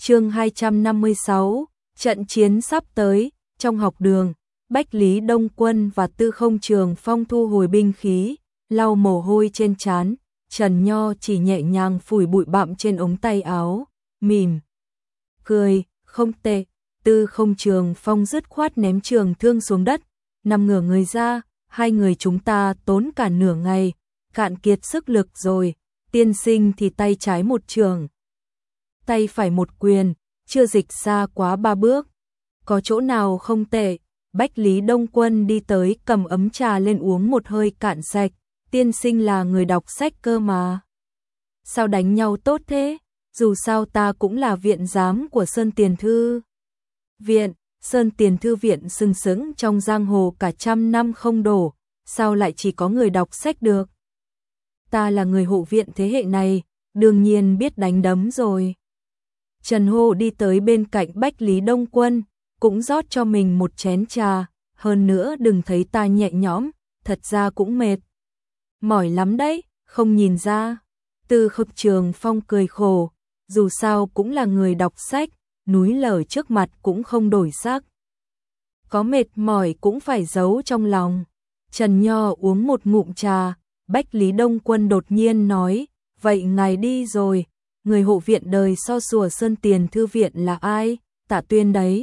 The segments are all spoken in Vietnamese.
Chương 256, trận chiến sắp tới. Trong học đường, Bách Lý Đông Quân và Tư Không Trường Phong thu hồi binh khí, lau mồ hôi trên trán, Trần Nho chỉ nhẹ nhàng phủi bụi bặm trên ống tay áo, mỉm cười, không tệ. Tư Không Trường Phong dứt khoát ném trường thương xuống đất, nằm ngửa người ra, hai người chúng ta tốn cả nửa ngày, cạn kiệt sức lực rồi, tiên sinh thì tay trái một trường, tay phải một quyền, chưa dịch xa quá 3 bước. Có chỗ nào không tệ? Bách Lý Đông Quân đi tới cầm ấm trà lên uống một hơi cạn sạch, tiên sinh là người đọc sách cơ mà. Sao đánh nhau tốt thế? Dù sao ta cũng là viện giám của Sơn Tiền Thư Viện, Sơn Tiền Thư Viện sừng sững trong giang hồ cả trăm năm không đổ, sao lại chỉ có người đọc sách được? Ta là người hộ viện thế hệ này, đương nhiên biết đánh đấm rồi. Trần Hô đi tới bên cạnh Bách Lý Đông Quân, cũng rót cho mình một chén trà, hơn nữa đừng thấy ta nhẹ nhõm, thật ra cũng mệt. Mỏi lắm đấy, không nhìn ra. Tư Không Trường Phong cười khổ, dù sao cũng là người đọc sách, núi lở trước mặt cũng không đổi sắc. Có mệt mỏi cũng phải giấu trong lòng. Trần Nho uống một ngụm trà, Bách Lý Đông Quân đột nhiên nói, vậy ngài đi rồi, người hộ viện đời so sùa Sơn Tiền Thư Viện là ai? Tạ Tuyên đấy.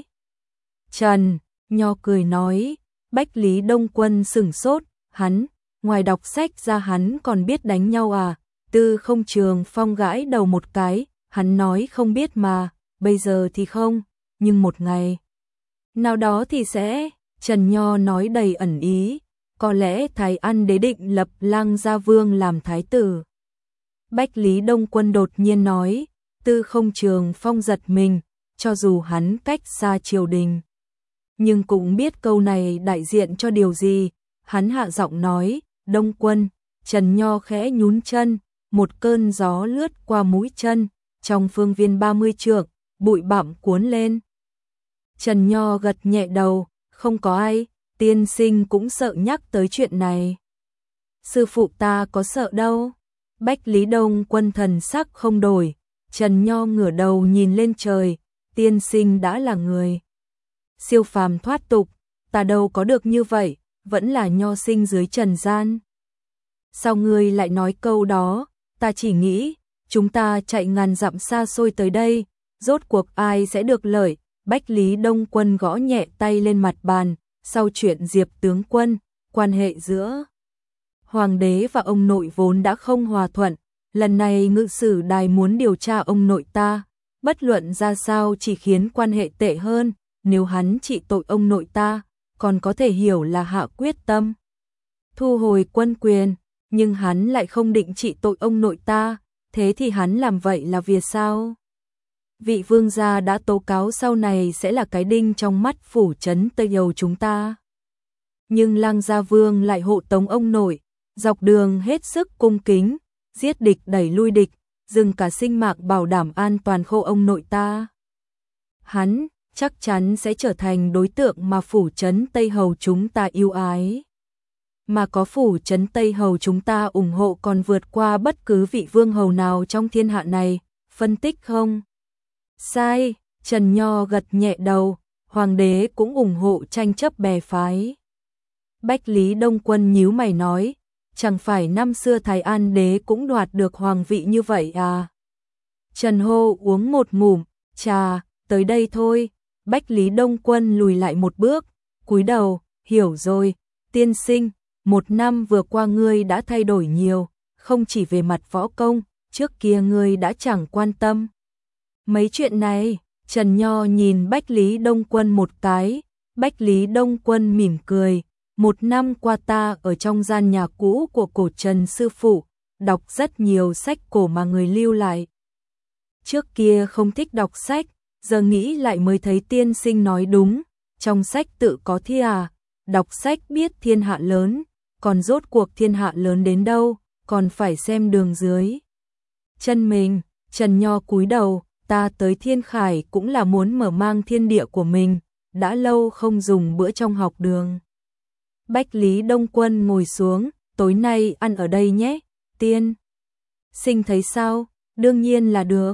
Trần Nho cười nói, Bách Lý Đông Quân sửng sốt, hắn, ngoài đọc sách ra hắn còn biết đánh nhau à? Tư Không Trường Phong gãi đầu một cái, hắn nói không biết mà, bây giờ thì không, nhưng một ngày nào đó thì sẽ. Trần Nho nói đầy ẩn ý, có lẽ Thái An đế định lập Lăng Gia Vương làm thái tử. Bách Lý Đông Quân đột nhiên nói, Tư Không Trường Phong giật mình, cho dù hắn cách xa triều đình, nhưng cũng biết câu này đại diện cho điều gì. Hắn hạ giọng nói, Đông Quân. Trần Nho khẽ nhún chân, một cơn gió lướt qua mũi chân, trong phương viên 30 trượng, bụi bặm cuốn lên. Trần Nho gật nhẹ đầu, không có ai, tiên sinh cũng sợ nhắc tới chuyện này. Sư phụ ta có sợ đâu. Bách Lý Đông Quân thần sắc không đổi, Trần Nho ngửa đầu nhìn lên trời, tiên sinh đã là người siêu phàm thoát tục, ta đâu có được như vậy, vẫn là nho sinh dưới trần gian. Sao ngươi lại nói câu đó? Ta chỉ nghĩ, chúng ta chạy ngàn dặm xa xôi tới đây, rốt cuộc ai sẽ được lợi? Bách Lý Đông Quân gõ nhẹ tay lên mặt bàn, sau chuyện Diệp tướng quân, quan hệ giữa Hoàng đế và ông nội vốn đã không hòa thuận, lần này ngự sử đài muốn điều tra ông nội ta, bất luận ra sao chỉ khiến quan hệ tệ hơn, nếu hắn trị tội ông nội ta, còn có thể hiểu là hạ quyết tâm thu hồi quân quyền, nhưng hắn lại không định trị tội ông nội ta, thế thì hắn làm vậy là vì sao? Vị vương gia đã tố cáo sau này sẽ là cái đinh trong mắt phủ trấn Tây Dầu chúng ta. Nhưng Lăng Gia Vương lại hộ tống ông nội, dọc đường hết sức cung kính, giết địch đẩy lui địch, dừng cả sinh mạng bảo đảm an toàn khô ông nội ta. Hắn chắc chắn sẽ trở thành đối tượng mà phủ trấn Tây Hầu chúng ta yêu ái. Mà có phủ trấn Tây Hầu chúng ta ủng hộ còn vượt qua bất cứ vị vương hầu nào trong thiên hạ này, phân tích không? Sai, Trần Nho gật nhẹ đầu, hoàng đế cũng ủng hộ tranh chấp bè phái. Bách Lý Đông Quân nhíu mày nói, chẳng phải năm xưa Thái An đế cũng đoạt được hoàng vị như vậy à? Trần Hô uống một ngụm trà, tới đây thôi. Bách Lý Đông Quân lùi lại một bước, cúi đầu, hiểu rồi, tiên sinh, 1 năm vừa qua ngươi đã thay đổi nhiều, không chỉ về mặt võ công, trước kia ngươi đã chẳng quan tâm mấy chuyện này. Trần Nho nhìn Bách Lý Đông Quân một cái, Bách Lý Đông Quân mỉm cười, 1 năm qua ta ở trong gian nhà cũ của cổ Trần sư phụ, đọc rất nhiều sách cổ mà người lưu lại. Trước kia không thích đọc sách, giờ nghĩ lại mới thấy tiên sinh nói đúng, trong sách tự có thi à, đọc sách biết thiên hạ lớn, còn rốt cuộc thiên hạ lớn đến đâu, còn phải xem đường dưới chân mình. Trần Nho cúi đầu, ta tới Thiên Khải cũng là muốn mở mang thiên địa của mình, đã lâu không dùng bữa trong học đường. Bách Lý Đông Quân ngồi xuống, tối nay ăn ở đây nhé, tiên sinh thấy sao? Đương nhiên là được.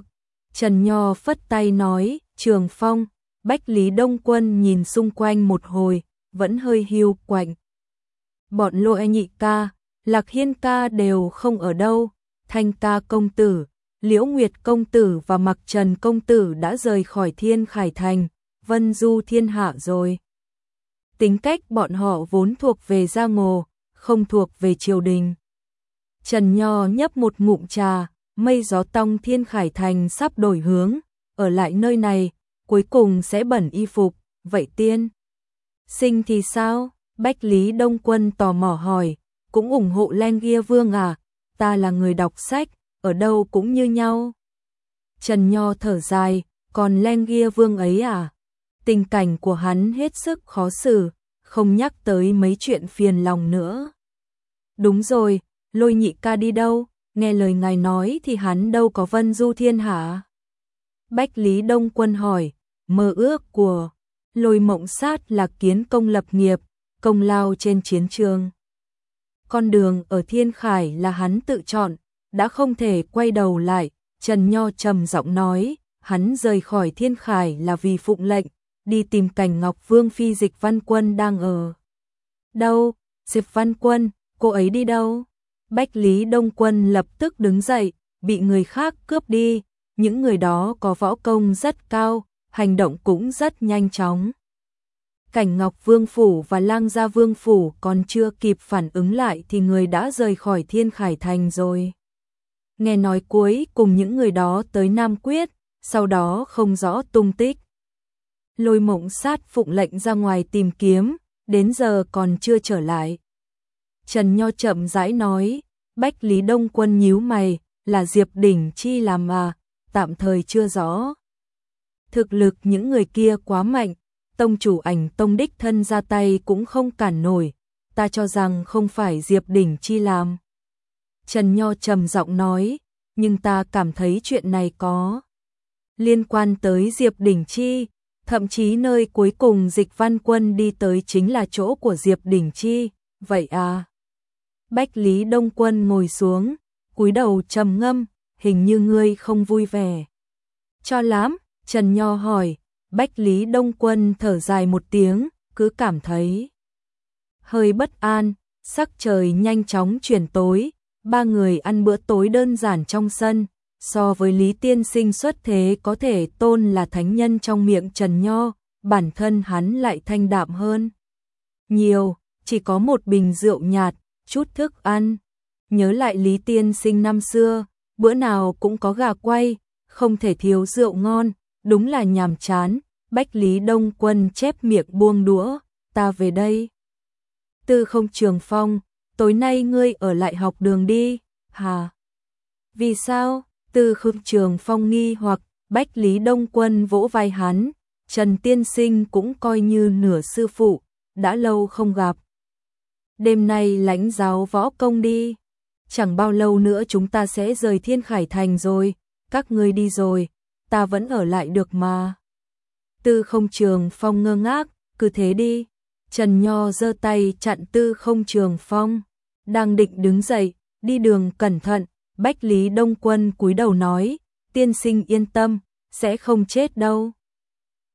Trần Nho phất tay nói, Trường Phong. Bách Lý Đông Quân nhìn xung quanh một hồi, vẫn hơi hiu quạnh. Bọn Lôi Nhị ca, Lạc Hiên ca đều không ở đâu, Thanh ca công tử, Liễu Nguyệt công tử và Mặc Trần công tử đã rời khỏi Thiên Khải Thành, vân du thiên hạ rồi. Tính cách bọn họ vốn thuộc về giang hồ, không thuộc về triều đình. Trần Nho nhấp một ngụm trà, mây gió tong Thiên Khải Thành sắp đổi hướng, ở lại nơi này, cuối cùng sẽ bẩn y phục, vậy tiên sinh thì sao? Bách Lý Đông Quân tò mò hỏi, cũng ủng hộ Lenggia Vương à? Ta là người đọc sách, ở đâu cũng như nhau. Trần Nho thở dài, còn Lenggia Vương ấy à? Tình cảnh của hắn hết sức khó xử, không nhắc tới mấy chuyện phiền lòng nữa. Đúng rồi, Lôi Nhị ca đi đâu? Nghe lời ngài nói thì hắn đâu có vân du thiên hạ. Bách Lý Đông Quân hỏi, mơ ước của Lôi Mộng Sát là kiến công lập nghiệp, công lao trên chiến trường. Con đường ở Thiên Khải là hắn tự chọn, đã không thể quay đầu lại. Trần Nho trầm giọng nói, hắn rời khỏi Thiên Khải là vì phụng lệnh, đi tìm Cảnh Ngọc Vương phi Dịch Văn Quân đang ở đâu? Dịch Văn Quân, cô ấy đi đâu? Bách Lý Đông Quân lập tức đứng dậy, bị người khác cướp đi, những người đó có võ công rất cao, hành động cũng rất nhanh chóng. Cảnh Ngọc Vương phủ và Lang Gia Vương phủ còn chưa kịp phản ứng lại thì người đã rời khỏi Thiên Khải Thành rồi. Nghe nói cuối cùng những người đó tới Nam Quyết, sau đó không rõ tung tích. Lôi Mộng Sát phụng lệnh ra ngoài tìm kiếm, đến giờ còn chưa trở lại. Trần Nho chậm rãi nói, Bách Lý Đông Quân nhíu mày, là Diệp Đỉnh Chi làm à, tạm thời chưa rõ. Thực lực những người kia quá mạnh, tông chủ Ảnh Tông đích thân ra tay cũng không cản nổi, ta cho rằng không phải Diệp Đỉnh Chi làm. Trần Nho trầm giọng nói, nhưng ta cảm thấy chuyện này có liên quan tới Diệp Đỉnh Chi, thậm chí nơi cuối cùng Dịch Văn Quân đi tới chính là chỗ của Diệp Đỉnh Chi, vậy à? Bách Lý Đông Quân ngồi xuống, cúi đầu trầm ngâm, hình như ngươi không vui vẻ cho lắm. Trần Nho hỏi, Bách Lý Đông Quân thở dài một tiếng, cứ cảm thấy hơi bất an. Sắc trời nhanh chóng chuyển tối, ba người ăn bữa tối đơn giản trong sân. So với Lý Tiên Sinh xuất thế có thể tôn là thánh nhân trong miệng Trần Nho, bản thân hắn lại thanh đạm hơn nhiều, chỉ có một bình rượu nhạt, chút thức ăn. Nhớ lại Lý Tiên Sinh năm xưa, bữa nào cũng có gà quay, không thể thiếu rượu ngon, đúng là nhàm chán. Bách Lý Đông Quân chép miệng buông đũa, ta về đây. Tư Không Trường Phong, tối nay ngươi ở lại học đường đi, hả? Vì sao? Tư Không Trường Phong nghi hoặc. Bách Lý Đông Quân vỗ vai hắn, Trần Tiên Sinh cũng coi như nửa sư phụ, đã lâu không gặp. Đêm nay lãnh giáo võ công đi, chẳng bao lâu nữa chúng ta sẽ rời Thiên Khải Thành rồi, các ngươi đi rồi, ta vẫn ở lại được mà. Tư Không Trường Phong ngơ ngác, cứ thế đi. Trần Nho giơ tay chặn Tư Không Trường Phong, đang định đứng dậy, đi đường cẩn thận. Bách Lý Đông Quân cúi đầu nói, tiên sinh yên tâm, sẽ không chết đâu.